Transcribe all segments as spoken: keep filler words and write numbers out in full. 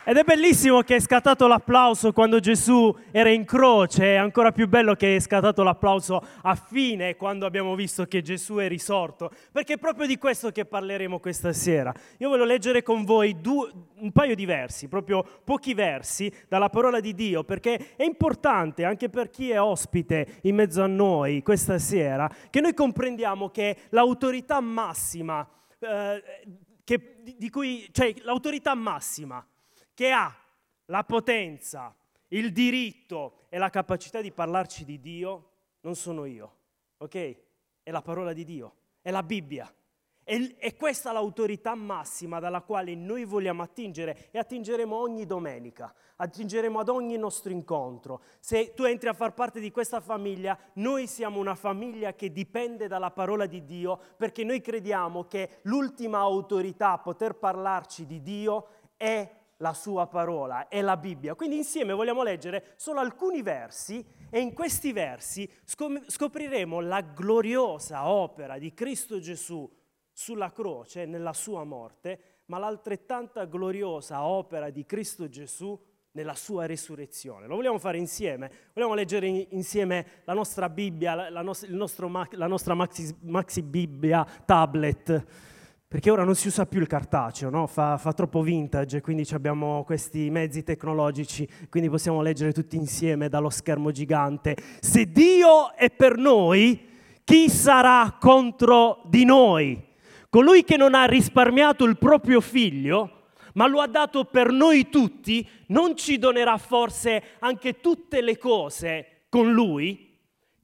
Ed è bellissimo che è scattato l'applauso quando Gesù era in croce, è ancora più bello che è scattato l'applauso a fine, quando abbiamo visto che Gesù è risorto, perché è proprio di questo che parleremo questa sera. Io voglio leggere con voi due, un paio di versi, proprio pochi versi, dalla parola di Dio, perché è importante anche per chi è ospite in mezzo a noi questa sera, che noi comprendiamo che l'autorità massima, eh, che, di, di cui, cioè l'autorità massima, che ha la potenza, il diritto e la capacità di parlarci di Dio, non sono io, ok? È la parola di Dio, è la Bibbia. E, è questa l'autorità massima dalla quale noi vogliamo attingere e attingeremo ogni domenica, attingeremo ad ogni nostro incontro. Se tu entri a far parte di questa famiglia, noi siamo una famiglia che dipende dalla parola di Dio, perché noi crediamo che l'ultima autorità a poter parlarci di Dio è la sua parola, è la Bibbia. Quindi insieme vogliamo leggere solo alcuni versi e in questi versi scopriremo la gloriosa opera di Cristo Gesù sulla croce, nella sua morte, ma l'altrettanta gloriosa opera di Cristo Gesù nella sua resurrezione. Lo vogliamo fare insieme? Vogliamo leggere insieme la nostra Bibbia, la, nos- il nostro, la nostra maxi, maxi Bibbia tablet, perché ora non si usa più il cartaceo, no? fa, fa troppo vintage, quindi abbiamo questi mezzi tecnologici, quindi possiamo leggere tutti insieme dallo schermo gigante. Se Dio è per noi, chi sarà contro di noi? Colui che non ha risparmiato il proprio figlio, ma lo ha dato per noi tutti, non ci donerà forse anche tutte le cose con lui?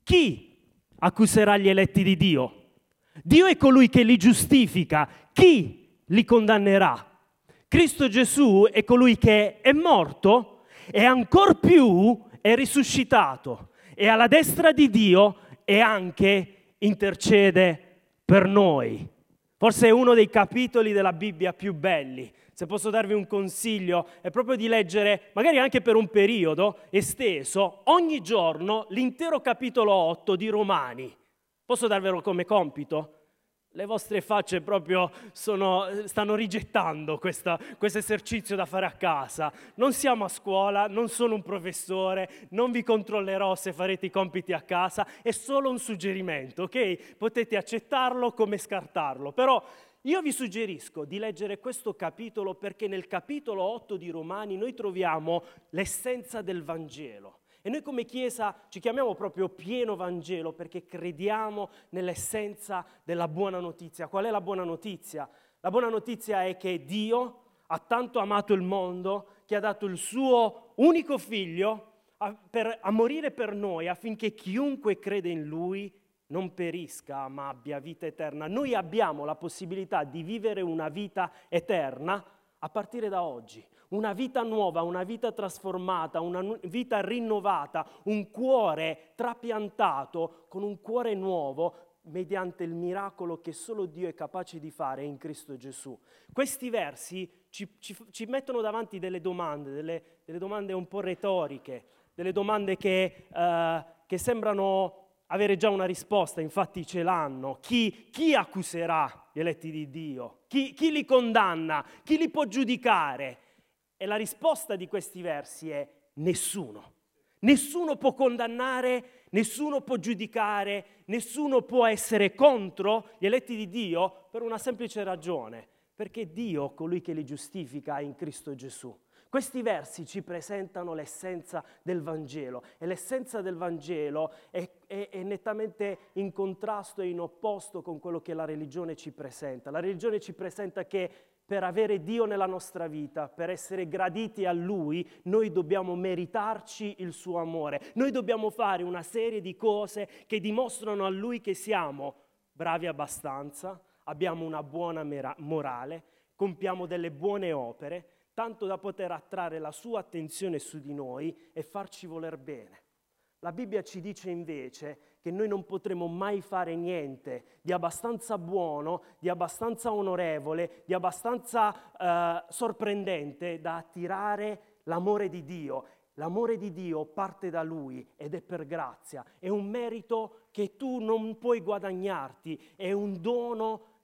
Chi accuserà gli eletti di Dio? Dio è colui che li giustifica. Chi li condannerà? Cristo Gesù è colui che è morto e ancor più è risuscitato e alla destra di Dio e anche intercede per noi. Forse è uno dei capitoli della Bibbia più belli. Se posso darvi un consiglio, è proprio di leggere, magari anche per un periodo esteso, ogni giorno l'intero capitolo otto di Romani. Posso darvelo come compito? Le vostre facce proprio sono, stanno rigettando questo esercizio da fare a casa. Non siamo a scuola, non sono un professore, non vi controllerò se farete i compiti a casa, è solo un suggerimento, ok? Potete accettarlo come scartarlo, però io vi suggerisco di leggere questo capitolo perché nel capitolo otto di Romani noi troviamo l'essenza del Vangelo. E noi come Chiesa ci chiamiamo proprio pieno Vangelo perché crediamo nell'essenza della buona notizia. Qual è la buona notizia? La buona notizia è che Dio ha tanto amato il mondo che ha dato il suo unico figlio a, per, a morire per noi affinché chiunque crede in Lui non perisca ma abbia vita eterna. Noi abbiamo la possibilità di vivere una vita eterna a partire da oggi. Una vita nuova, una vita trasformata, una vita rinnovata, un cuore trapiantato con un cuore nuovo mediante il miracolo che solo Dio è capace di fare in Cristo Gesù. Questi versi ci, ci, ci mettono davanti delle domande, delle, delle domande un po' retoriche, delle domande che, uh, che sembrano avere già una risposta, infatti ce l'hanno. Chi, chi accuserà gli eletti di Dio? Chi, chi li condanna? Chi li può giudicare? E la risposta di questi versi è nessuno. Nessuno può condannare, nessuno può giudicare, nessuno può essere contro gli eletti di Dio per una semplice ragione, perché Dio, colui che li giustifica, è in Cristo Gesù. Questi versi ci presentano l'essenza del Vangelo e l'essenza del Vangelo è, è, è nettamente in contrasto e in opposto con quello che la religione ci presenta. La religione ci presenta che per avere Dio nella nostra vita, per essere graditi a Lui, noi dobbiamo meritarci il suo amore. Noi dobbiamo fare una serie di cose che dimostrano a Lui che siamo bravi abbastanza, abbiamo una buona mera- morale, compiamo delle buone opere, tanto da poter attrarre la sua attenzione su di noi e farci voler bene. La Bibbia ci dice invece che noi non potremo mai fare niente di abbastanza buono, di abbastanza onorevole, di abbastanza eh, sorprendente da attirare l'amore di Dio. L'amore di Dio parte da Lui ed è per grazia, è un merito che tu non puoi guadagnarti, è un dono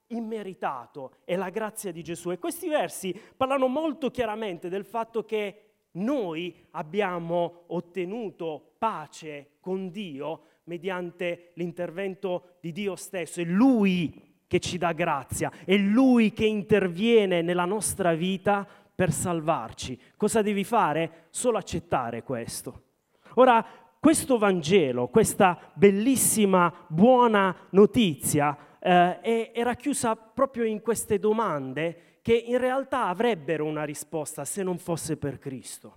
immeritato è la grazia di Gesù. E questi versi parlano molto chiaramente del fatto che noi abbiamo ottenuto pace con Dio mediante l'intervento di Dio stesso. È Lui che ci dà grazia, è Lui che interviene nella nostra vita per salvarci. Cosa devi fare? Solo accettare questo. Ora, questo Vangelo, questa bellissima buona notizia, eh, è, è racchiusa proprio in queste domande che in realtà avrebbero una risposta se non fosse per Cristo.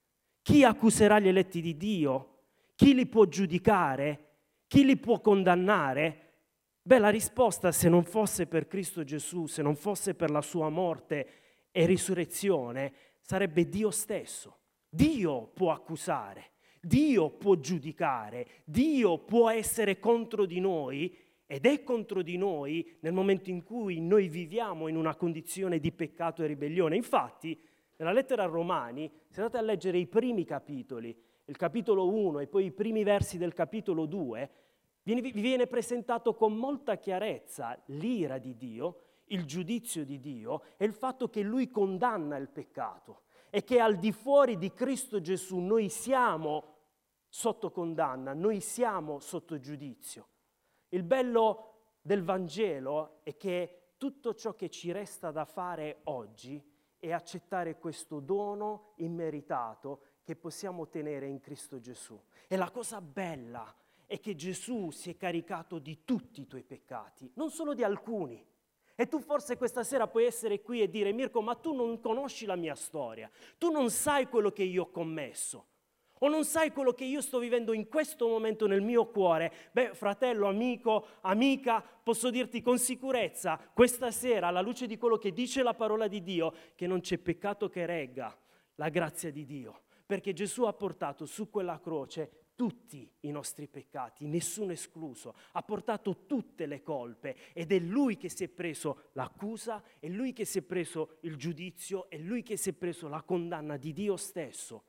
Chi accuserà gli eletti di Dio? Chi li può giudicare? Chi li può condannare? Beh, la risposta, se non fosse per Cristo Gesù, se non fosse per la sua morte e risurrezione, sarebbe Dio stesso. Dio può accusare, Dio può giudicare, Dio può essere contro di noi ed è contro di noi nel momento in cui noi viviamo in una condizione di peccato e ribellione. Infatti, nella lettera a Romani, se andate a leggere i primi capitoli, il capitolo uno e poi i primi versi del capitolo due, vi viene presentato con molta chiarezza l'ira di Dio, il giudizio di Dio e il fatto che Lui condanna il peccato e che al di fuori di Cristo Gesù noi siamo sotto condanna, noi siamo sotto giudizio. Il bello del Vangelo è che tutto ciò che ci resta da fare oggi è accettare questo dono immeritato che possiamo ottenere in Cristo Gesù. E la cosa bella è che Gesù si è caricato di tutti i tuoi peccati, non solo di alcuni. E tu forse questa sera puoi essere qui e dire: Mirko, ma tu non conosci la mia storia, tu non sai quello che io ho commesso, o non sai quello che io sto vivendo in questo momento nel mio cuore. Beh, fratello, amico, amica, posso dirti con sicurezza, questa sera, alla luce di quello che dice la parola di Dio, che non c'è peccato che regga la grazia di Dio, perché Gesù ha portato su quella croce tutti i nostri peccati, nessuno escluso, ha portato tutte le colpe ed è Lui che si è preso l'accusa, è Lui che si è preso il giudizio, è Lui che si è preso la condanna di Dio stesso.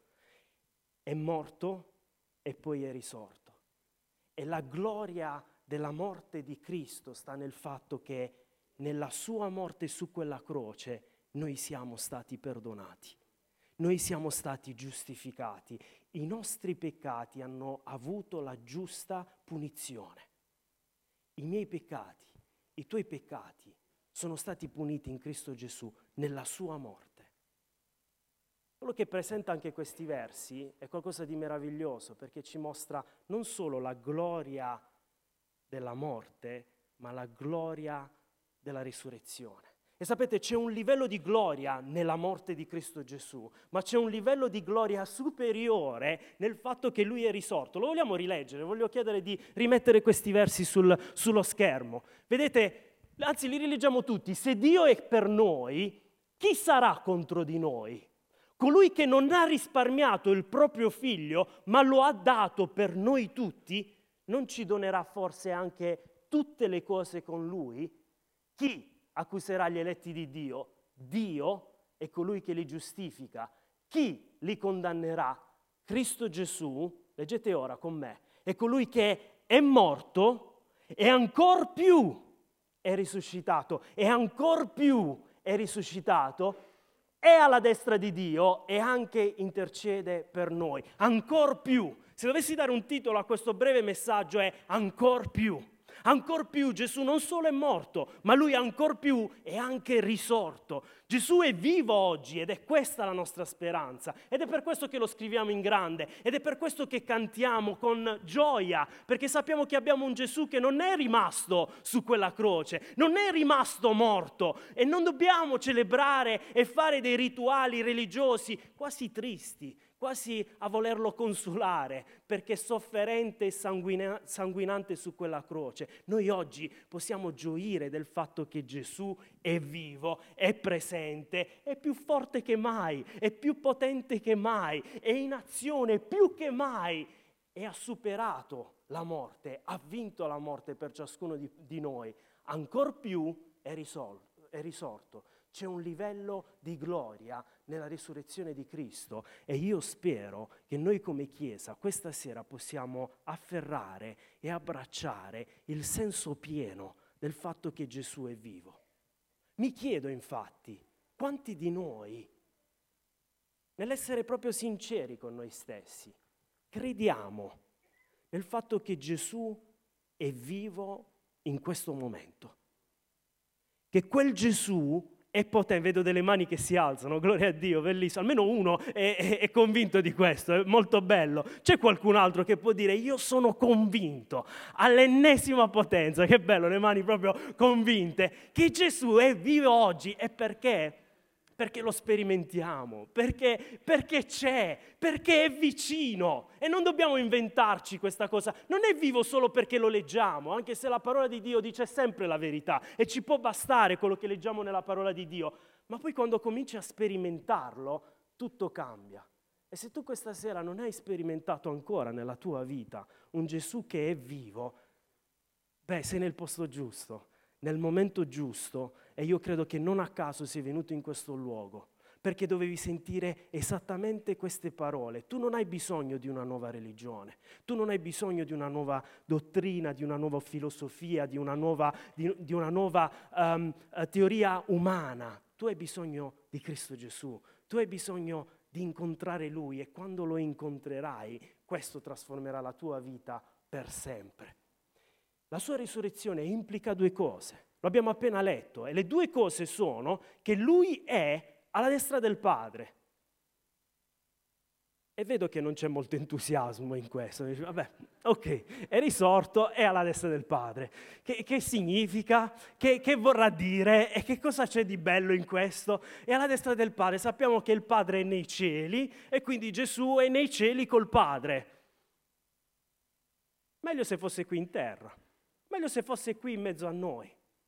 È morto e poi è risorto. E la gloria della morte di Cristo sta nel fatto che nella sua morte su quella croce noi siamo stati perdonati. Noi siamo stati giustificati, i nostri peccati hanno avuto la giusta punizione. I miei peccati, i tuoi peccati sono stati puniti in Cristo Gesù nella sua morte. Quello che presenta anche questi versi è qualcosa di meraviglioso perché ci mostra non solo la gloria della morte, ma la gloria della risurrezione. E sapete, c'è un livello di gloria nella morte di Cristo Gesù, ma c'è un livello di gloria superiore nel fatto che Lui è risorto. Lo vogliamo rileggere? Voglio chiedere di rimettere questi versi sul, sullo schermo. Vedete, anzi li rileggiamo tutti. Se Dio è per noi, chi sarà contro di noi? Colui che non ha risparmiato il proprio figlio, ma lo ha dato per noi tutti, non ci donerà forse anche tutte le cose con Lui? Chi accuserà gli eletti di Dio? Dio è colui che li giustifica. Chi li condannerà? Cristo Gesù, leggete ora con me, è colui che è morto e ancor più è risuscitato, e ancor più è risuscitato, è alla destra di Dio e anche intercede per noi. Ancor più. Se dovessi dare un titolo a questo breve messaggio è ancor più. Ancor più, Gesù non solo è morto, ma Lui ancor più è anche risorto. Gesù è vivo oggi ed è questa la nostra speranza. Ed è per questo che lo scriviamo in grande, ed è per questo che cantiamo con gioia, perché sappiamo che abbiamo un Gesù che non è rimasto su quella croce, non è rimasto morto, e non dobbiamo celebrare e fare dei rituali religiosi quasi tristi, quasi a volerlo consolare, perché sofferente e sanguina- sanguinante su quella croce. Noi oggi possiamo gioire del fatto che Gesù è vivo, è presente, è più forte che mai, è più potente che mai, è in azione più che mai e ha superato la morte, ha vinto la morte per ciascuno di, di noi. Ancor più è, risol- è risorto. C'è un livello di gloria nella risurrezione di Cristo e io spero che noi come Chiesa questa sera possiamo afferrare e abbracciare il senso pieno del fatto che Gesù è vivo. Mi chiedo infatti, quanti di noi, nell'essere proprio sinceri con noi stessi, crediamo nel fatto che Gesù è vivo in questo momento? Che quel Gesù è potente, vedo delle mani che si alzano, gloria a Dio, bellissimo, almeno uno è, è, è convinto di questo, è molto bello. C'è qualcun altro che può dire io sono convinto, all'ennesima potenza, che bello, le mani proprio convinte, che Gesù è vivo oggi. E perché? Perché lo sperimentiamo, perché, perché c'è, perché è vicino e non dobbiamo inventarci questa cosa. Non è vivo solo perché lo leggiamo, anche se la parola di Dio dice sempre la verità e ci può bastare quello che leggiamo nella parola di Dio, ma poi quando cominci a sperimentarlo tutto cambia. E se tu questa sera non hai sperimentato ancora nella tua vita un Gesù che è vivo, beh, sei nel posto giusto, nel momento giusto, e io credo che non a caso sei venuto in questo luogo, perché dovevi sentire esattamente queste parole. Tu non hai bisogno di una nuova religione, tu non hai bisogno di una nuova dottrina, di una nuova filosofia, di una nuova, di, di una nuova um, teoria umana. Tu hai bisogno di Cristo Gesù, tu hai bisogno di incontrare Lui, e quando lo incontrerai, questo trasformerà la tua vita per sempre. La sua risurrezione implica due cose, lo abbiamo appena letto, e le due cose sono che Lui è alla destra del Padre. E vedo che non c'è molto entusiasmo in questo. Dice, vabbè, ok, è risorto, è alla destra del Padre. Che, che significa? Che, che vorrà dire? E che cosa c'è di bello in questo? È alla destra del Padre. Sappiamo che il Padre è nei cieli e quindi Gesù è nei cieli col Padre. Meglio se fosse qui in terra. Meglio se fosse qui in mezzo a noi.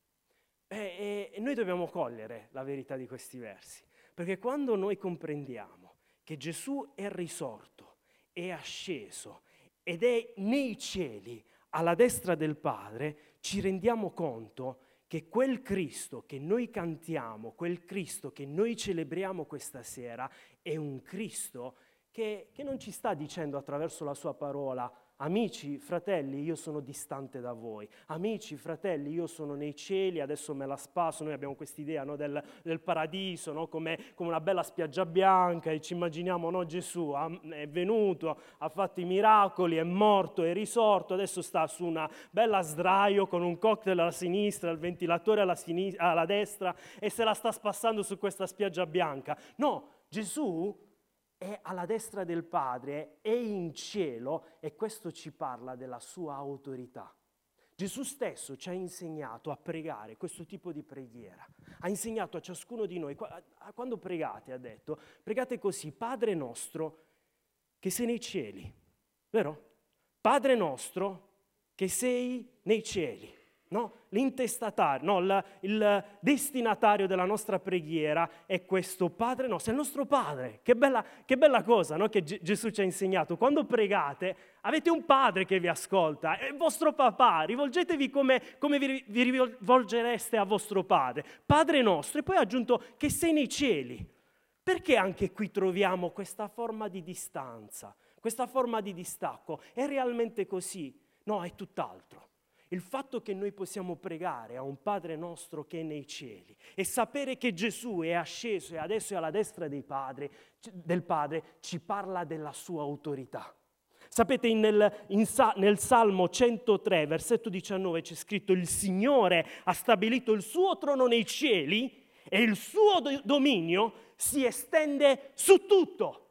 E, e noi dobbiamo cogliere la verità di questi versi, perché quando noi comprendiamo che Gesù è risorto, è asceso ed è nei cieli alla destra del Padre, ci rendiamo conto che quel Cristo che noi cantiamo, quel Cristo che noi celebriamo questa sera, è un Cristo che, che non ci sta dicendo attraverso la sua parola: amici, fratelli, io sono distante da voi. Amici, fratelli, io sono nei cieli, adesso me la spasso. Noi abbiamo quest'idea, no, del, del paradiso, no, come, come una bella spiaggia bianca, e ci immaginiamo, no, Gesù ha, è venuto, ha fatto i miracoli, è morto, è risorto, adesso sta su una bella sdraio con un cocktail alla sinistra, il ventilatore alla, sinistra, alla destra, e se la sta spassando su questa spiaggia bianca. No, Gesù è alla destra del Padre, è in cielo, e questo ci parla della sua autorità. Gesù stesso ci ha insegnato a pregare questo tipo di preghiera. Ha insegnato a ciascuno di noi, quando pregate, ha detto, pregate così: Padre nostro che sei nei cieli, vero? Padre nostro che sei nei cieli. No? L'intestatario, no, il, il destinatario della nostra preghiera è questo Padre nostro, è il nostro Padre. Che bella, che bella cosa, no? Che G- Gesù ci ha insegnato. Quando pregate avete un Padre che vi ascolta, è il vostro papà. Rivolgetevi come, come vi, vi rivolgereste a vostro Padre. Padre nostro, e poi ha aggiunto che sei nei cieli. Perché anche qui troviamo questa forma di distanza, questa forma di distacco? È realmente così? No, è tutt'altro. Il fatto che noi possiamo pregare a un Padre nostro che è nei cieli e sapere che Gesù è asceso e adesso è alla destra dei padri, del Padre, ci parla della sua autorità. Sapete, in nel, in, nel Salmo centotré, versetto diciannove, c'è scritto: il Signore ha stabilito il suo trono nei cieli e il suo do- dominio si estende su tutto,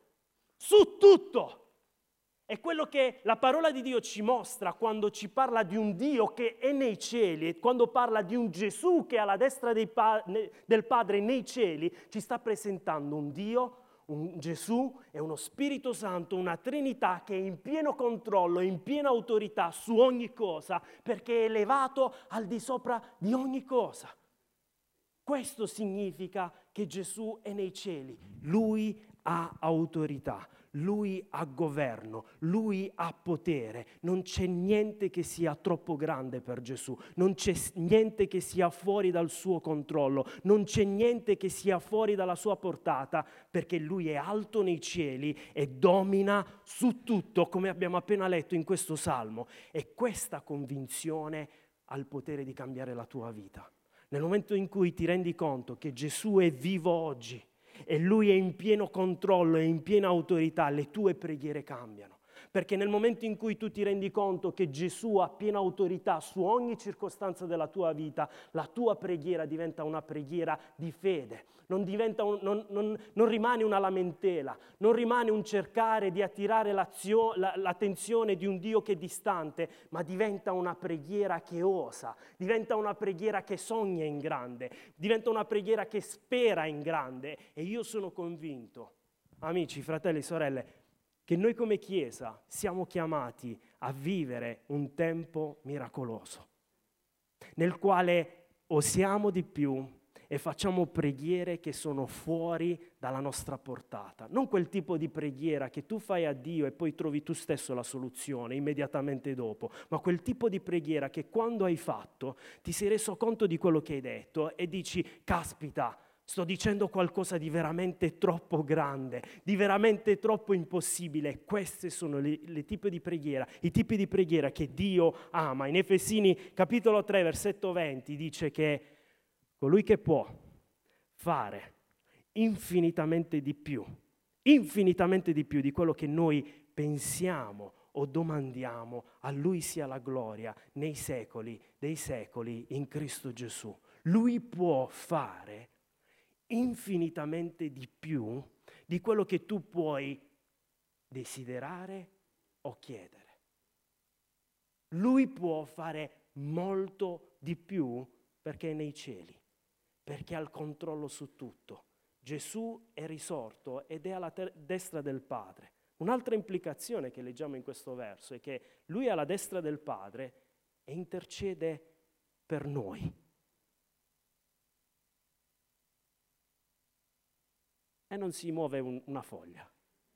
su tutto. È quello che la parola di Dio ci mostra quando ci parla di un Dio che è nei cieli, e quando parla di un Gesù che è alla destra dei pa- del Padre nei cieli, ci sta presentando un Dio, un Gesù e uno Spirito Santo, una Trinità che è in pieno controllo, in piena autorità su ogni cosa, perché è elevato al di sopra di ogni cosa. Questo significa che Gesù è nei cieli, Lui ha autorità. Lui ha governo, Lui ha potere, non c'è niente che sia troppo grande per Gesù, non c'è niente che sia fuori dal suo controllo, non c'è niente che sia fuori dalla sua portata, perché Lui è alto nei cieli e domina su tutto, come abbiamo appena letto in questo salmo. E questa convinzione ha il potere di cambiare la tua vita. nel momento in cui ti rendi conto che Gesù è vivo oggi e Lui è in pieno controllo e in piena autorità, le tue preghiere cambiano. Perché nel momento in cui tu ti rendi conto che Gesù ha piena autorità su ogni circostanza della tua vita, la tua preghiera diventa una preghiera di fede, non, diventa un, non, non, non rimane una lamentela, non rimane un cercare di attirare l'azio, la, l'attenzione di un Dio che è distante, ma diventa una preghiera che osa, diventa una preghiera che sogna in grande, diventa una preghiera che spera in grande. E io sono convinto, amici, fratelli, sorelle, che noi come Chiesa siamo chiamati a vivere un tempo miracoloso, nel quale osiamo di più e facciamo preghiere che sono fuori dalla nostra portata. Non quel tipo di preghiera che tu fai a Dio e poi trovi tu stesso la soluzione immediatamente dopo, ma quel tipo di preghiera che quando hai fatto ti sei reso conto di quello che hai detto e dici, caspita, sto dicendo qualcosa di veramente troppo grande, di veramente troppo impossibile. Queste sono le, le tipi di preghiera, i tipi di preghiera che Dio ama. In Efesini capitolo tre, versetto venti dice che colui che può fare infinitamente di più, infinitamente di più di quello che noi pensiamo o domandiamo, a Lui sia la gloria nei secoli dei secoli in Cristo Gesù. Lui può fare infinitamente di più di quello che tu puoi desiderare o chiedere. Lui può fare molto di più perché è nei cieli, perché ha il controllo su tutto. Gesù è risorto ed è alla ter- destra del Padre. Un'altra implicazione che leggiamo in questo verso è che Lui è alla destra del Padre e intercede per noi. E non si muove un, una foglia.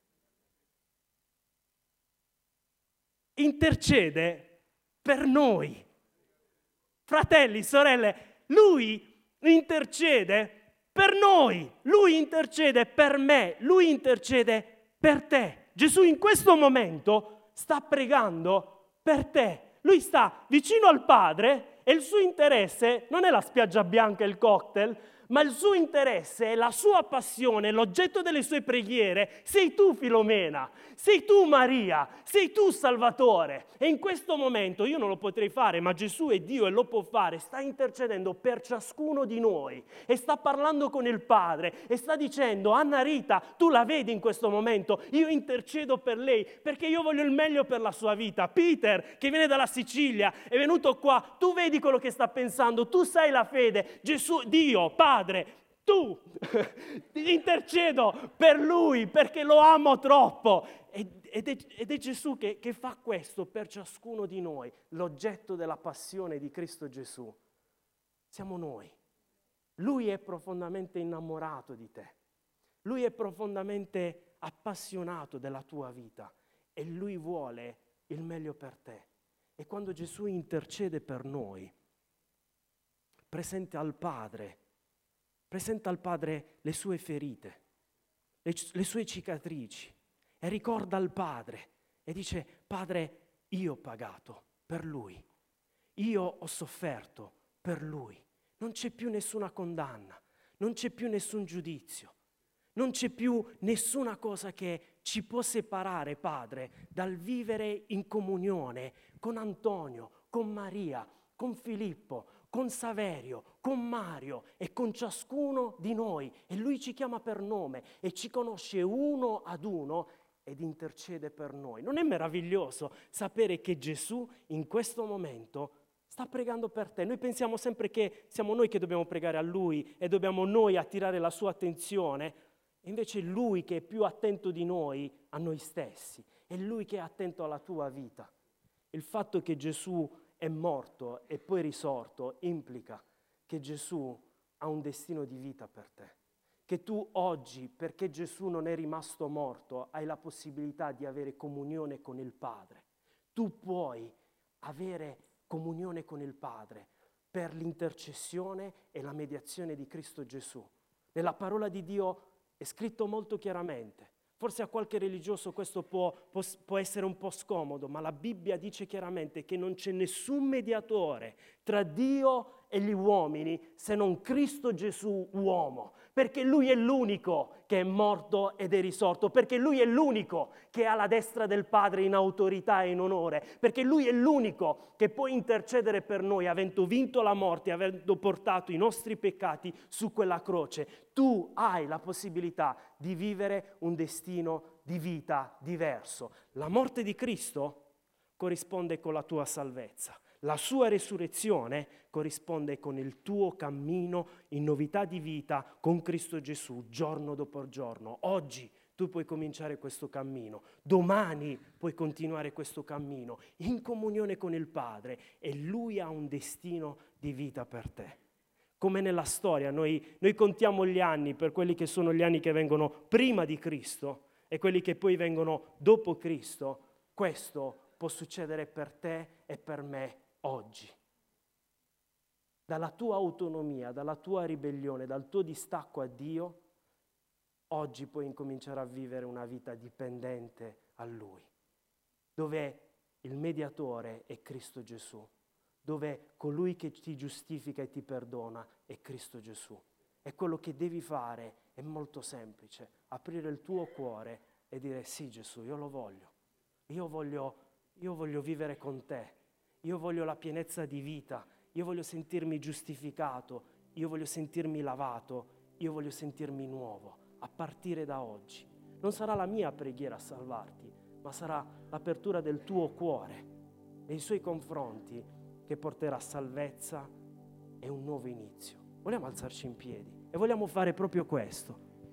Intercede per noi. Fratelli, sorelle, Lui intercede per noi. Lui intercede per me. Lui intercede per te. Gesù in questo momento sta pregando per te. Lui sta vicino al Padre e il suo interesse non è la spiaggia bianca e il cocktail, ma il suo interesse, la sua passione, l'oggetto delle sue preghiere, sei tu Filomena, sei tu Maria, sei tu Salvatore. E in questo momento io non lo potrei fare, ma Gesù è Dio e lo può fare, sta intercedendo per ciascuno di noi e sta parlando con il Padre e sta dicendo, Anna Rita, tu la vedi in questo momento, io intercedo per lei perché io voglio il meglio per la sua vita. Peter, che viene dalla Sicilia, è venuto qua, tu vedi quello che sta pensando, tu sai la fede, Gesù, Dio, Padre, Padre, tu intercedo per lui perché lo amo troppo. Ed è, ed è Gesù che, che fa questo per ciascuno di noi, l'oggetto della passione di Cristo Gesù. Siamo noi. Lui è profondamente innamorato di te. Lui è profondamente appassionato della tua vita e lui vuole il meglio per te. E quando Gesù intercede per noi, presenta al Padre, presenta al Padre le sue ferite, le, le sue cicatrici e ricorda al Padre e dice, Padre, io ho pagato per Lui, io ho sofferto per Lui, non c'è più nessuna condanna, non c'è più nessun giudizio, non c'è più nessuna cosa che ci può separare, Padre, dal vivere in comunione con Antonio, con Maria, con Filippo, con Saverio, con Mario e con ciascuno di noi. E Lui ci chiama per nome e ci conosce uno ad uno ed intercede per noi. Non è meraviglioso sapere che Gesù in questo momento sta pregando per te? Noi pensiamo sempre che siamo noi che dobbiamo pregare a Lui e dobbiamo noi attirare la sua attenzione. E invece è Lui che è più attento di noi a noi stessi. È Lui che è attento alla tua vita. Il fatto che Gesù è morto e poi risorto implica che Gesù ha un destino di vita per te. Che tu oggi, perché Gesù non è rimasto morto, hai la possibilità di avere comunione con il Padre. Tu puoi avere comunione con il Padre per l'intercessione e la mediazione di Cristo Gesù. Nella parola di Dio è scritto molto chiaramente. Forse a qualche religioso questo può, può, può essere un po' scomodo, ma la Bibbia dice chiaramente che non c'è nessun mediatore tra Dio e gli uomini se non Cristo Gesù uomo, perché Lui è l'unico che è morto ed è risorto, perché Lui è l'unico che è alla destra del Padre in autorità e in onore, perché Lui è l'unico che può intercedere per noi, avendo vinto la morte, avendo portato i nostri peccati su quella croce. Tu hai la possibilità di vivere un destino di vita diverso. La morte di Cristo corrisponde con la tua salvezza. La sua resurrezione corrisponde con il tuo cammino in novità di vita con Cristo Gesù, giorno dopo giorno. Oggi tu puoi cominciare questo cammino, domani puoi continuare questo cammino in comunione con il Padre e Lui ha un destino di vita per te. Come nella storia, noi, noi contiamo gli anni per quelli che sono gli anni che vengono prima di Cristo e quelli che poi vengono dopo Cristo. Questo può succedere per te e per me oggi. Dalla tua autonomia, dalla tua ribellione, dal tuo distacco a Dio, oggi puoi incominciare a vivere una vita dipendente a Lui, dove il mediatore è Cristo Gesù, dove colui che ti giustifica e ti perdona è Cristo Gesù. E quello che devi fare è molto semplice, aprire il tuo cuore e dire sì Gesù, io lo voglio, io voglio, io voglio vivere con te. Io voglio la pienezza di vita, io voglio sentirmi giustificato, io voglio sentirmi lavato, io voglio sentirmi nuovo, a partire da oggi. Non sarà la mia preghiera a salvarti, ma sarà l'apertura del tuo cuore nei suoi confronti che porterà salvezza e un nuovo inizio. Vogliamo alzarci in piedi e vogliamo fare proprio questo.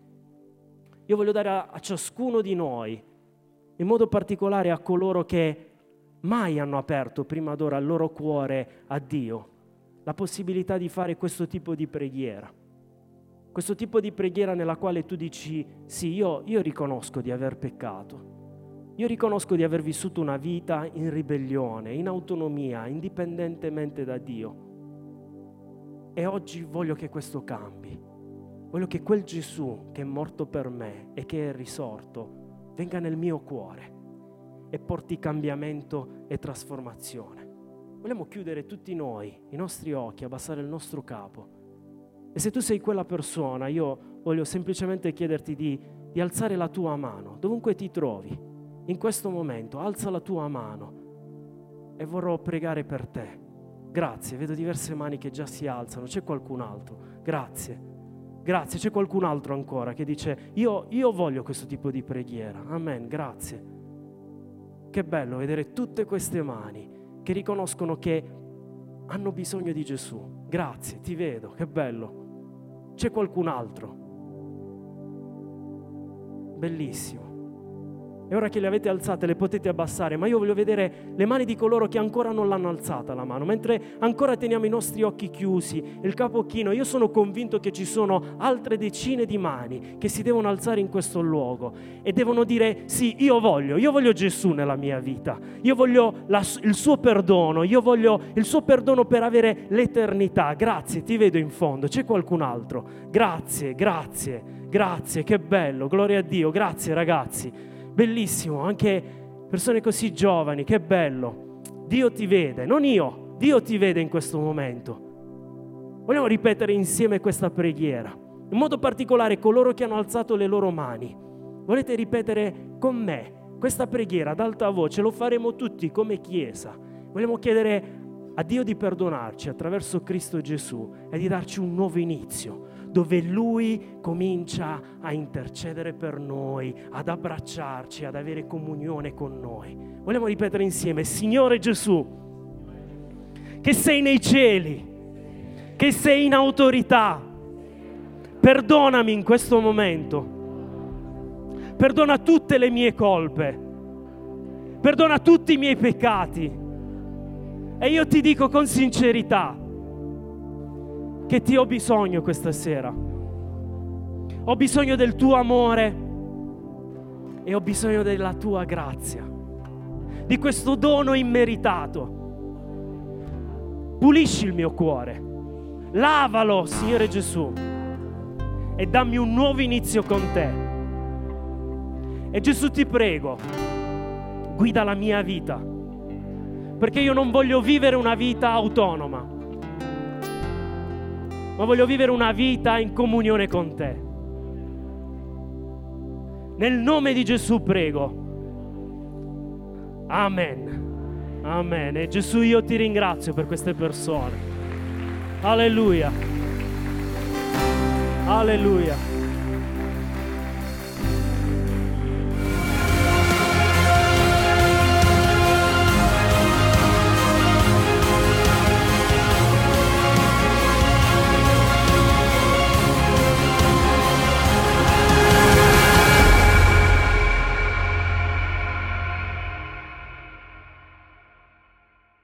Io voglio dare a, a ciascuno di noi, in modo particolare a coloro che mai hanno aperto prima d'ora il loro cuore a Dio, la possibilità di fare questo tipo di preghiera. Questo tipo di preghiera nella quale tu dici, sì, io, io riconosco di aver peccato, io riconosco di aver vissuto una vita in ribellione, in autonomia, indipendentemente da Dio. E oggi voglio che questo cambi. Voglio che quel Gesù che è morto per me e che è risorto venga nel mio cuore e porti cambiamento e trasformazione. Vogliamo chiudere tutti noi, i nostri occhi, abbassare il nostro capo. E se tu sei quella persona, io voglio semplicemente chiederti di, di alzare la tua mano, dovunque ti trovi. In questo momento, alza la tua mano e vorrò pregare per te. Grazie, vedo diverse mani che già si alzano. C'è qualcun altro? Grazie. Grazie, c'è qualcun altro ancora che dice, io, io voglio questo tipo di preghiera. Amen, grazie. Che bello vedere tutte queste mani che riconoscono che hanno bisogno di Gesù. Grazie, ti vedo, che bello. C'è qualcun altro? Bellissimo. E ora che le avete alzate le potete abbassare, ma io voglio vedere le mani di coloro che ancora non l'hanno alzata la mano, mentre ancora teniamo i nostri occhi chiusi, il capo chino. Io sono convinto che ci sono altre decine di mani che si devono alzare in questo luogo e devono dire sì, io voglio, io voglio Gesù nella mia vita, io voglio la, il suo perdono, io voglio il suo perdono per avere l'eternità. Grazie, ti vedo in fondo, c'è qualcun altro? Grazie, grazie, grazie, che bello, gloria a Dio, grazie ragazzi. Bellissimo, anche persone così giovani, che bello. Dio ti vede, non io, Dio ti vede in questo momento. Vogliamo ripetere insieme questa preghiera, in modo particolare coloro che hanno alzato le loro mani. Volete ripetere con me questa preghiera ad alta voce? Lo faremo tutti come Chiesa. Vogliamo chiedere a Dio di perdonarci attraverso Cristo Gesù e di darci un nuovo inizio, dove Lui comincia a intercedere per noi, ad abbracciarci, ad avere comunione con noi. Vogliamo ripetere insieme: Signore Gesù, che sei nei cieli, che sei in autorità, perdonami in questo momento, perdona tutte le mie colpe, perdona tutti i miei peccati, e io ti dico con sincerità che ti ho bisogno questa sera. Ho bisogno del tuo amore e ho bisogno della tua grazia, di questo dono immeritato. Pulisci il mio cuore, lavalo, Signore Gesù, e dammi un nuovo inizio con te. E Gesù, ti prego, guida la mia vita, perché io non voglio vivere una vita autonoma. ma voglio vivere una vita in comunione con te. Nel nome di Gesù prego. Amen. Amen. E Gesù, io ti ringrazio per queste persone. Alleluia. Alleluia.